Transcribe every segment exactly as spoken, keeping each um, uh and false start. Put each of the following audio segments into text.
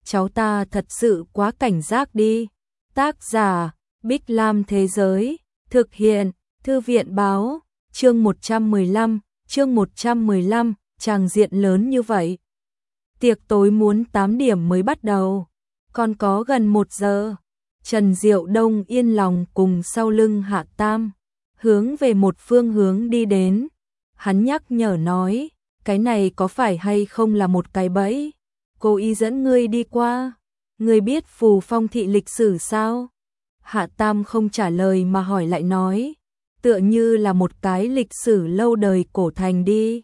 cháu ta thật sự quá cảnh giác đi. Tác giả, Bích Lam Thế Giới, thực hiện, Thư viện Báo, chương một trăm mười lăm, chương một trăm mười lăm, tràng diện lớn như vậy. Tiệc tối muốn tám điểm mới bắt đầu, còn có gần một giờ. Trần Diệu Đông yên lòng cùng sau lưng Hạ Tam, hướng về một phương hướng đi đến. Hắn nhắc nhở nói, cái này có phải hay không là một cái bẫy? Cô ý dẫn ngươi đi qua. Ngươi biết Phù Phong thị lịch sử sao? Hạ Tam không trả lời mà hỏi lại nói, tựa như là một cái lịch sử lâu đời cổ thành đi.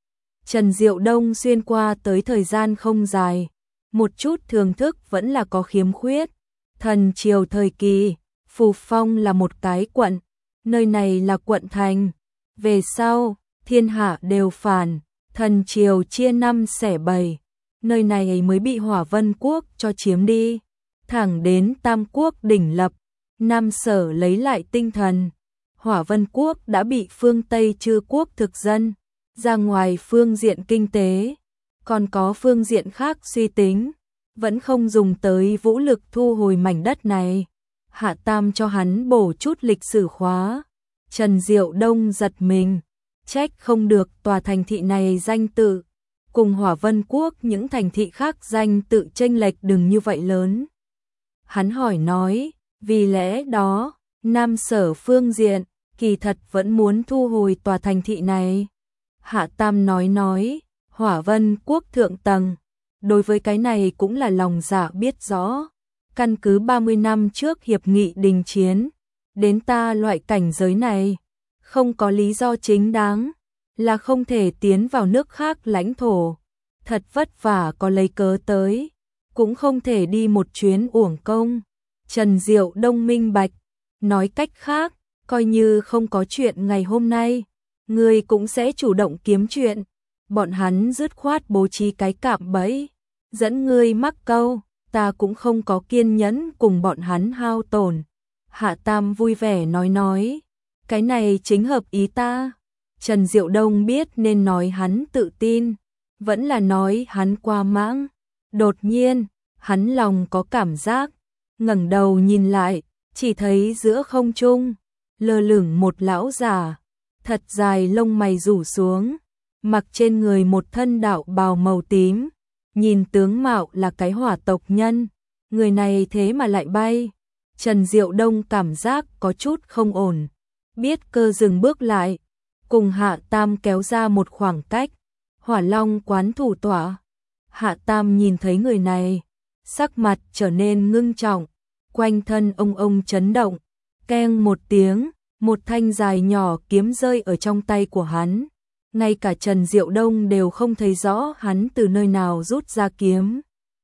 Trần Diệu Đông xuyên qua tới thời gian không dài, một chút thưởng thức vẫn là có khiếm khuyết. Thần triều thời kỳ, Phù Phong là một cái quận, nơi này là quận thành. Về sau, thiên hạ đều phản, thần triều chia năm xẻ bảy, nơi này mới bị Hỏa Vân Quốc cho chiếm đi. Thẳng đến Tam Quốc đỉnh lập, Nam Sở lấy lại tinh thần, Hỏa Vân Quốc đã bị phương Tây Chư Quốc thực dân. Ra ngoài phương diện kinh tế, còn có phương diện khác suy tính, vẫn không dùng tới vũ lực thu hồi mảnh đất này. Hạ Tam cho hắn bổ chút lịch sử khóa. Trần Diệu Đông giật mình, trách không được tòa thành thị này danh tự cùng Hỏa Vân Quốc những thành thị khác danh tự chênh lệch đừng như vậy lớn. Hắn hỏi nói, vì lẽ đó, Nam Sở phương diện kỳ thật vẫn muốn thu hồi tòa thành thị này. Hạ Tam nói nói, Hỏa Vân Quốc thượng tầng, đối với cái này cũng là lòng dạ biết rõ. Căn cứ ba mươi năm trước hiệp nghị đình chiến, đến ta loại cảnh giới này, không có lý do chính đáng, là không thể tiến vào nước khác lãnh thổ. Thật vất vả có lấy cớ tới, cũng không thể đi một chuyến uổng công. Trần Diệu Đông minh bạch, nói cách khác, coi như không có chuyện ngày hôm nay, người cũng sẽ chủ động kiếm chuyện. Bọn hắn dứt khoát bố trí cái cạm bẫy, dẫn ngươi mắc câu, ta cũng không có kiên nhẫn cùng bọn hắn hao tổn. Hạ Tam vui vẻ nói nói, cái này chính hợp ý ta. Trần Diệu Đông biết nên nói hắn tự tin, vẫn là nói hắn qua mãng. Đột nhiên, hắn lòng có cảm giác, ngẩng đầu nhìn lại, chỉ thấy giữa không trung lơ lửng một lão già, thật dài lông mày rủ xuống, mặc trên người một thân đạo bào màu tím, nhìn tướng mạo là cái hỏa tộc nhân, người này thế mà lại bay. Trần Diệu Đông cảm giác có chút không ổn, biết cơ dừng bước lại, cùng Hạ Tam kéo ra một khoảng cách. Hỏa Long quán thủ tọa. Hạ Tam nhìn thấy người này, sắc mặt trở nên ngưng trọng, quanh thân ông ông chấn động, keng một tiếng, một thanh dài nhỏ kiếm rơi ở trong tay của hắn. Ngay cả Trần Diệu Đông đều không thấy rõ hắn từ nơi nào rút ra kiếm.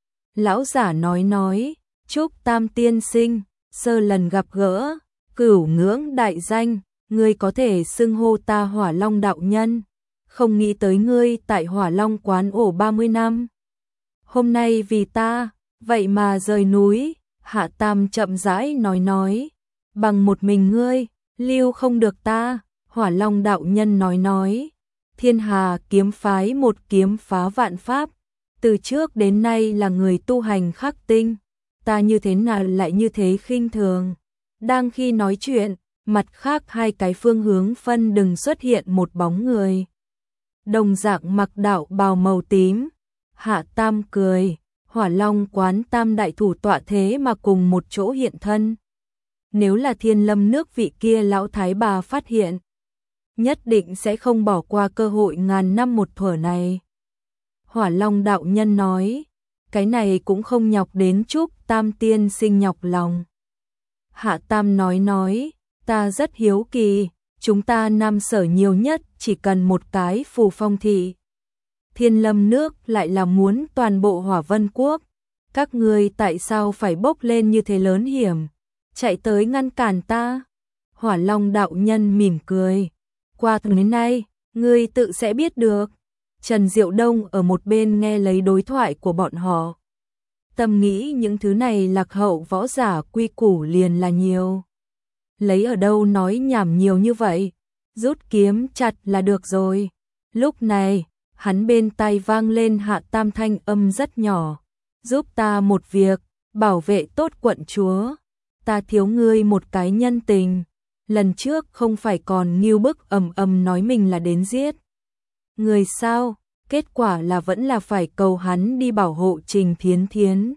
Lão giả nói nói, chúc Tam tiên sinh, sơ lần gặp gỡ, cửu ngưỡng đại danh, ngươi có thể xưng hô ta Hỏa Long đạo nhân. Không nghĩ tới ngươi tại Hỏa Long quán ổ ba mươi năm. Hôm nay vì ta, vậy mà rời núi. Hạ Tam chậm rãi nói nói, bằng một mình ngươi, lưu không được ta. Hỏa Long đạo nhân nói nói, Thiên Hà kiếm phái một kiếm phá vạn pháp, từ trước đến nay là người tu hành khắc tinh, ta như thế nào lại như thế khinh thường. Đang khi nói chuyện, mặt khác hai cái phương hướng phân đừng xuất hiện một bóng người. Đồng dạng mặc đạo bào màu tím. Hạ Tam cười, Hỏa Long quán tam đại thủ tọa thế mà cùng một chỗ hiện thân. Nếu là Thiên Lâm nước vị kia lão thái bà phát hiện, nhất định sẽ không bỏ qua cơ hội ngàn năm một thuở này. Hỏa Long đạo nhân nói, cái này cũng không nhọc đến chúc Tam tiên sinh nhọc lòng. Hạ Tam nói nói, ta rất hiếu kỳ, chúng ta Nam Sở nhiều nhất chỉ cần một cái Phù Phong thị. Thiên Lâm nước lại là muốn toàn bộ Hỏa Vân Quốc. Các ngươi tại sao phải bốc lên như thế lớn hiểm, chạy tới ngăn cản ta? Hỏa Long đạo nhân mỉm cười, qua từ đến nay, ngươi tự sẽ biết được. Trần Diệu Đông ở một bên nghe lấy đối thoại của bọn họ. Tâm nghĩ những thứ này lạc hậu võ giả quy củ liền là nhiều. Lấy ở đâu nói nhảm nhiều như vậy, rút kiếm chặt là được rồi. Lúc này, hắn bên tai vang lên Hạ Tam thanh âm rất nhỏ, giúp ta một việc, bảo vệ tốt quận chúa. Ta thiếu ngươi một cái nhân tình. Lần trước không phải còn nghiêu bức ầm ầm nói mình là đến giết người sao, kết quả là vẫn là phải cầu hắn đi bảo hộ Trình Thiến Thiến.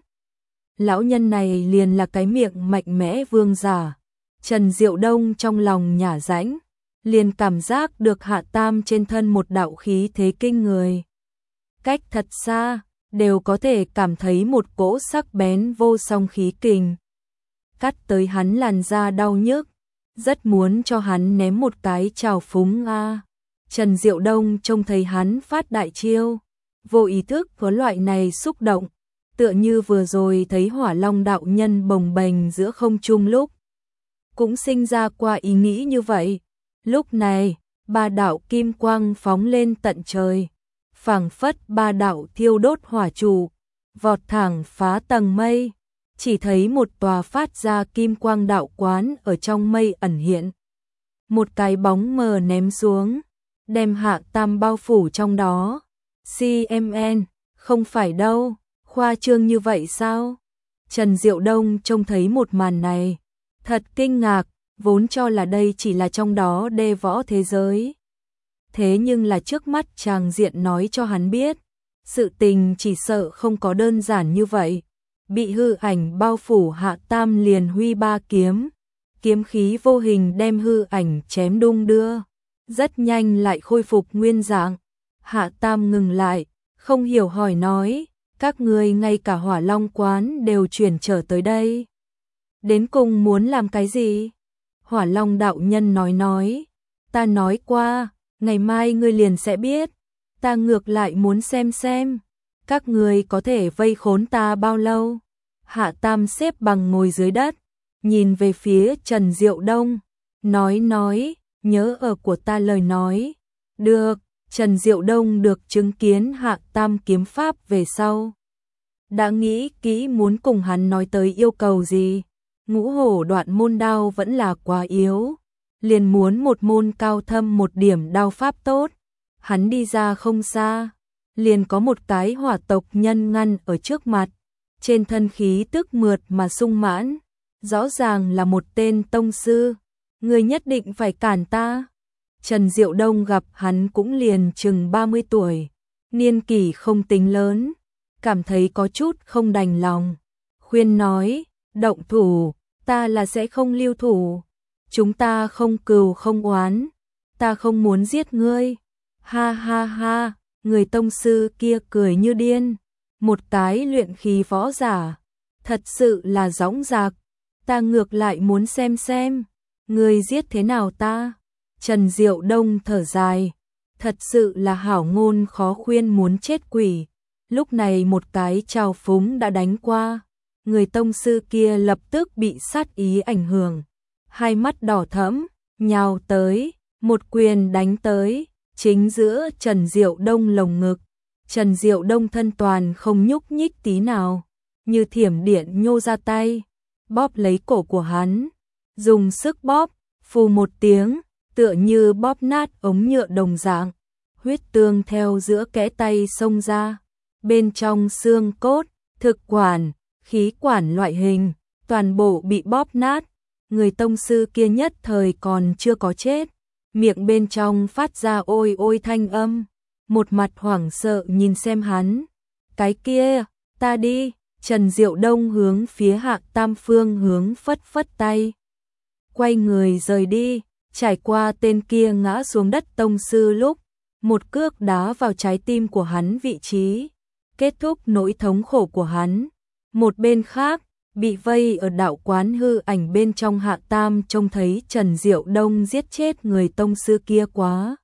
Lão nhân này liền là cái miệng mạnh mẽ vương giả. Trần Diệu Đông trong lòng nhả rãnh, liền cảm giác được Hạ Tam trên thân một đạo khí thế kinh người. Cách thật xa, đều có thể cảm thấy một cỗ sắc bén vô song khí kình. Cắt tới hắn làn da đau nhức, rất muốn cho hắn ném một cái trào phúng a. Trần Diệu Đông trông thấy hắn phát đại chiêu, vô ý thức có loại này xúc động, tựa như vừa rồi thấy Hỏa Long đạo nhân bồng bềnh giữa không trung lúc, cũng sinh ra qua ý nghĩ như vậy. Lúc này, ba đạo kim quang phóng lên tận trời, phảng phất ba đạo thiêu đốt hỏa trụ, vọt thẳng phá tầng mây, chỉ thấy một tòa phát ra kim quang đạo quán ở trong mây ẩn hiện. Một cái bóng mờ ném xuống, đem Hạ Tam bao phủ trong đó. xê em en, không phải đâu, khoa trương như vậy sao? Trần Diệu Đông trông thấy một màn này, thật kinh ngạc, vốn cho là đây chỉ là trong đó đê võ thế giới. Thế nhưng là trước mắt chàng diện nói cho hắn biết, sự tình chỉ sợ không có đơn giản như vậy. Bị hư ảnh bao phủ Hạ Tam liền huy ba kiếm, kiếm khí vô hình đem hư ảnh chém đung đưa, rất nhanh lại khôi phục nguyên dạng. Hạ Tam ngừng lại, không hiểu hỏi nói, các ngươi ngay cả Hỏa Long quán đều chuyển trở tới đây. Đến cùng muốn làm cái gì? Hỏa Long đạo nhân nói nói, ta nói qua, ngày mai ngươi liền sẽ biết, ta ngược lại muốn xem xem, các ngươi có thể vây khốn ta bao lâu. Hạ Tam xếp bằng ngồi dưới đất, nhìn về phía Trần Diệu Đông, nói nói, nhớ ở của ta lời nói. Được, Trần Diệu Đông được chứng kiến Hạ Tam kiếm pháp về sau, đã nghĩ kỹ muốn cùng hắn nói tới yêu cầu gì. Ngũ hổ đoạn môn đao vẫn là quá yếu, liền muốn một môn cao thâm một điểm đao pháp tốt. Hắn đi ra không xa, liền có một cái hỏa tộc nhân ngăn ở trước mặt, trên thân khí tức mượt mà sung mãn, rõ ràng là một tên tông sư. Người nhất định phải cản ta. Trần Diệu Đông gặp hắn cũng liền chừng ba mươi tuổi, niên kỷ không tính lớn, cảm thấy có chút không đành lòng, khuyên nói, động thủ, ta là sẽ không lưu thủ, chúng ta không cừu không oán, ta không muốn giết ngươi. Ha ha ha, người tông sư kia cười như điên, một cái luyện khí võ giả, thật sự là dõng dạc, ta ngược lại muốn xem xem, ngươi giết thế nào ta. Trần Diệu Đông thở dài, thật sự là hảo ngôn khó khuyên muốn chết quỷ. Lúc này một cái trào phúng đã đánh qua, người tông sư kia lập tức bị sát ý ảnh hưởng, hai mắt đỏ thẫm, nhào tới, một quyền đánh tới, chính giữa Trần Diệu Đông lồng ngực. Trần Diệu Đông thân toàn không nhúc nhích tí nào, như thiểm điện nhô ra tay, bóp lấy cổ của hắn, dùng sức bóp, phù một tiếng, tựa như bóp nát ống nhựa đồng dạng, huyết tương theo giữa kẽ tay xông ra, bên trong xương cốt, thực quản, khí quản loại hình, toàn bộ bị bóp nát. Người tông sư kia nhất thời còn chưa có chết, miệng bên trong phát ra ôi ôi thanh âm, một mặt hoảng sợ nhìn xem hắn. Cái kia, ta đi. Trần Diệu Đông hướng phía Hạ Tam phương hướng phất phất tay, quay người rời đi. Trải qua tên kia ngã xuống đất tông sư lúc, một cước đá vào trái tim của hắn vị trí, kết thúc nỗi thống khổ của hắn. Một bên khác, bị vây ở đạo quán hư ảnh bên trong Hạ Tam trông thấy Trần Diệu Đông giết chết người tông sư kia quá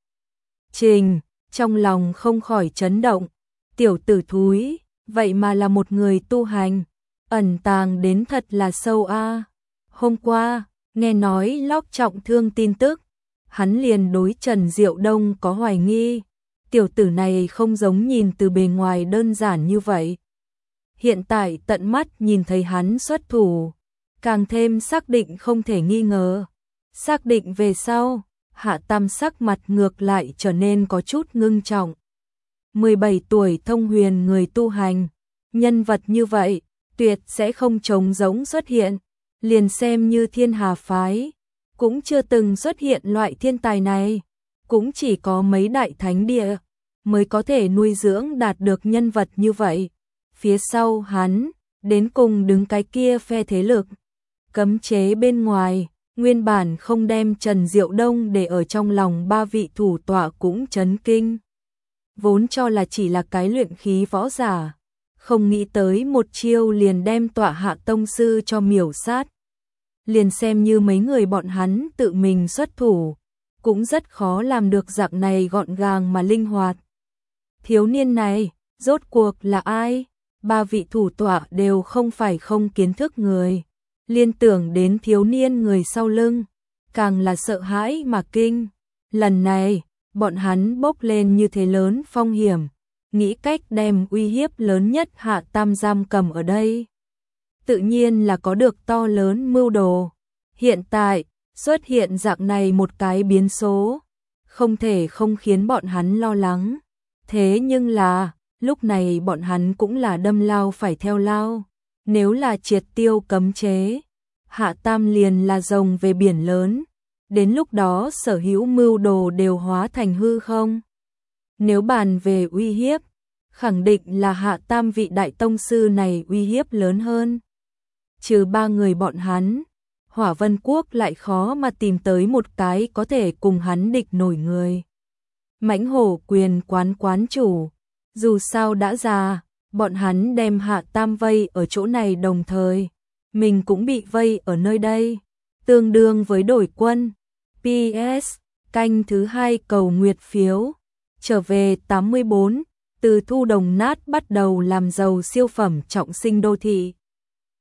trình, trong lòng không khỏi chấn động. Tiểu tử thúi, vậy mà là một người tu hành, ẩn tàng đến thật là sâu a. Hôm qua, nghe nói Lóc trọng thương tin tức, hắn liền đối Trần Diệu Đông có hoài nghi, tiểu tử này không giống nhìn từ bề ngoài đơn giản như vậy. Hiện tại tận mắt nhìn thấy hắn xuất thủ, càng thêm xác định không thể nghi ngờ. Xác định về sau, Hạ Tam sắc mặt ngược lại trở nên có chút ngưng trọng. mười bảy tuổi thông huyền người tu hành, Nhân vật như vậy, tuyệt sẽ không trống rỗng xuất hiện, liền xem như Thiên Hà phái, cũng chưa từng xuất hiện loại thiên tài này, cũng chỉ có mấy đại thánh địa mới có thể nuôi dưỡng đạt được nhân vật như vậy. Phía sau hắn, đến cùng đứng cái kia phe thế lực, cấm chế bên ngoài, nguyên bản không đem Trần Diệu Đông để ở trong lòng ba vị thủ tọa cũng chấn kinh. Vốn cho là chỉ là cái luyện khí võ giả, không nghĩ tới một chiêu liền đem tọa hạ tông sư cho miểu sát. Liền xem như mấy người bọn hắn tự mình xuất thủ, cũng rất khó làm được dạng này gọn gàng mà linh hoạt. Thiếu niên này, rốt cuộc là ai? Ba vị thủ tọa đều không phải không kiến thức người. Liên tưởng đến thiếu niên người sau lưng, càng là sợ hãi mà kinh. Lần này, bọn hắn bốc lên như thế lớn phong hiểm, nghĩ cách đem uy hiếp lớn nhất Hạ Tam giam cầm ở đây. Tự nhiên là có được to lớn mưu đồ. Hiện tại, xuất hiện dạng này một cái biến số, không thể không khiến bọn hắn lo lắng. Thế nhưng là, lúc này bọn hắn cũng là đâm lao phải theo lao. Nếu là triệt tiêu cấm chế, Hạ Tam liền là rồng về biển lớn. Đến lúc đó sở hữu mưu đồ đều hóa thành hư không. Nếu bàn về uy hiếp, khẳng định là Hạ Tam vị đại tông sư này uy hiếp lớn hơn. Trừ ba người bọn hắn, Hỏa Vân Quốc lại khó mà tìm tới một cái có thể cùng hắn địch nổi người. Mãnh Hổ Quyền quán quán chủ, dù sao đã già, bọn hắn đem Hạ Tam vây ở chỗ này đồng thời, mình cũng bị vây ở nơi đây, tương đương với đổi quân. pê ét, canh thứ hai cầu nguyệt phiếu, trở về tám mươi bốn, từ thu đồng nát bắt đầu làm giàu siêu phẩm trọng sinh đô thị.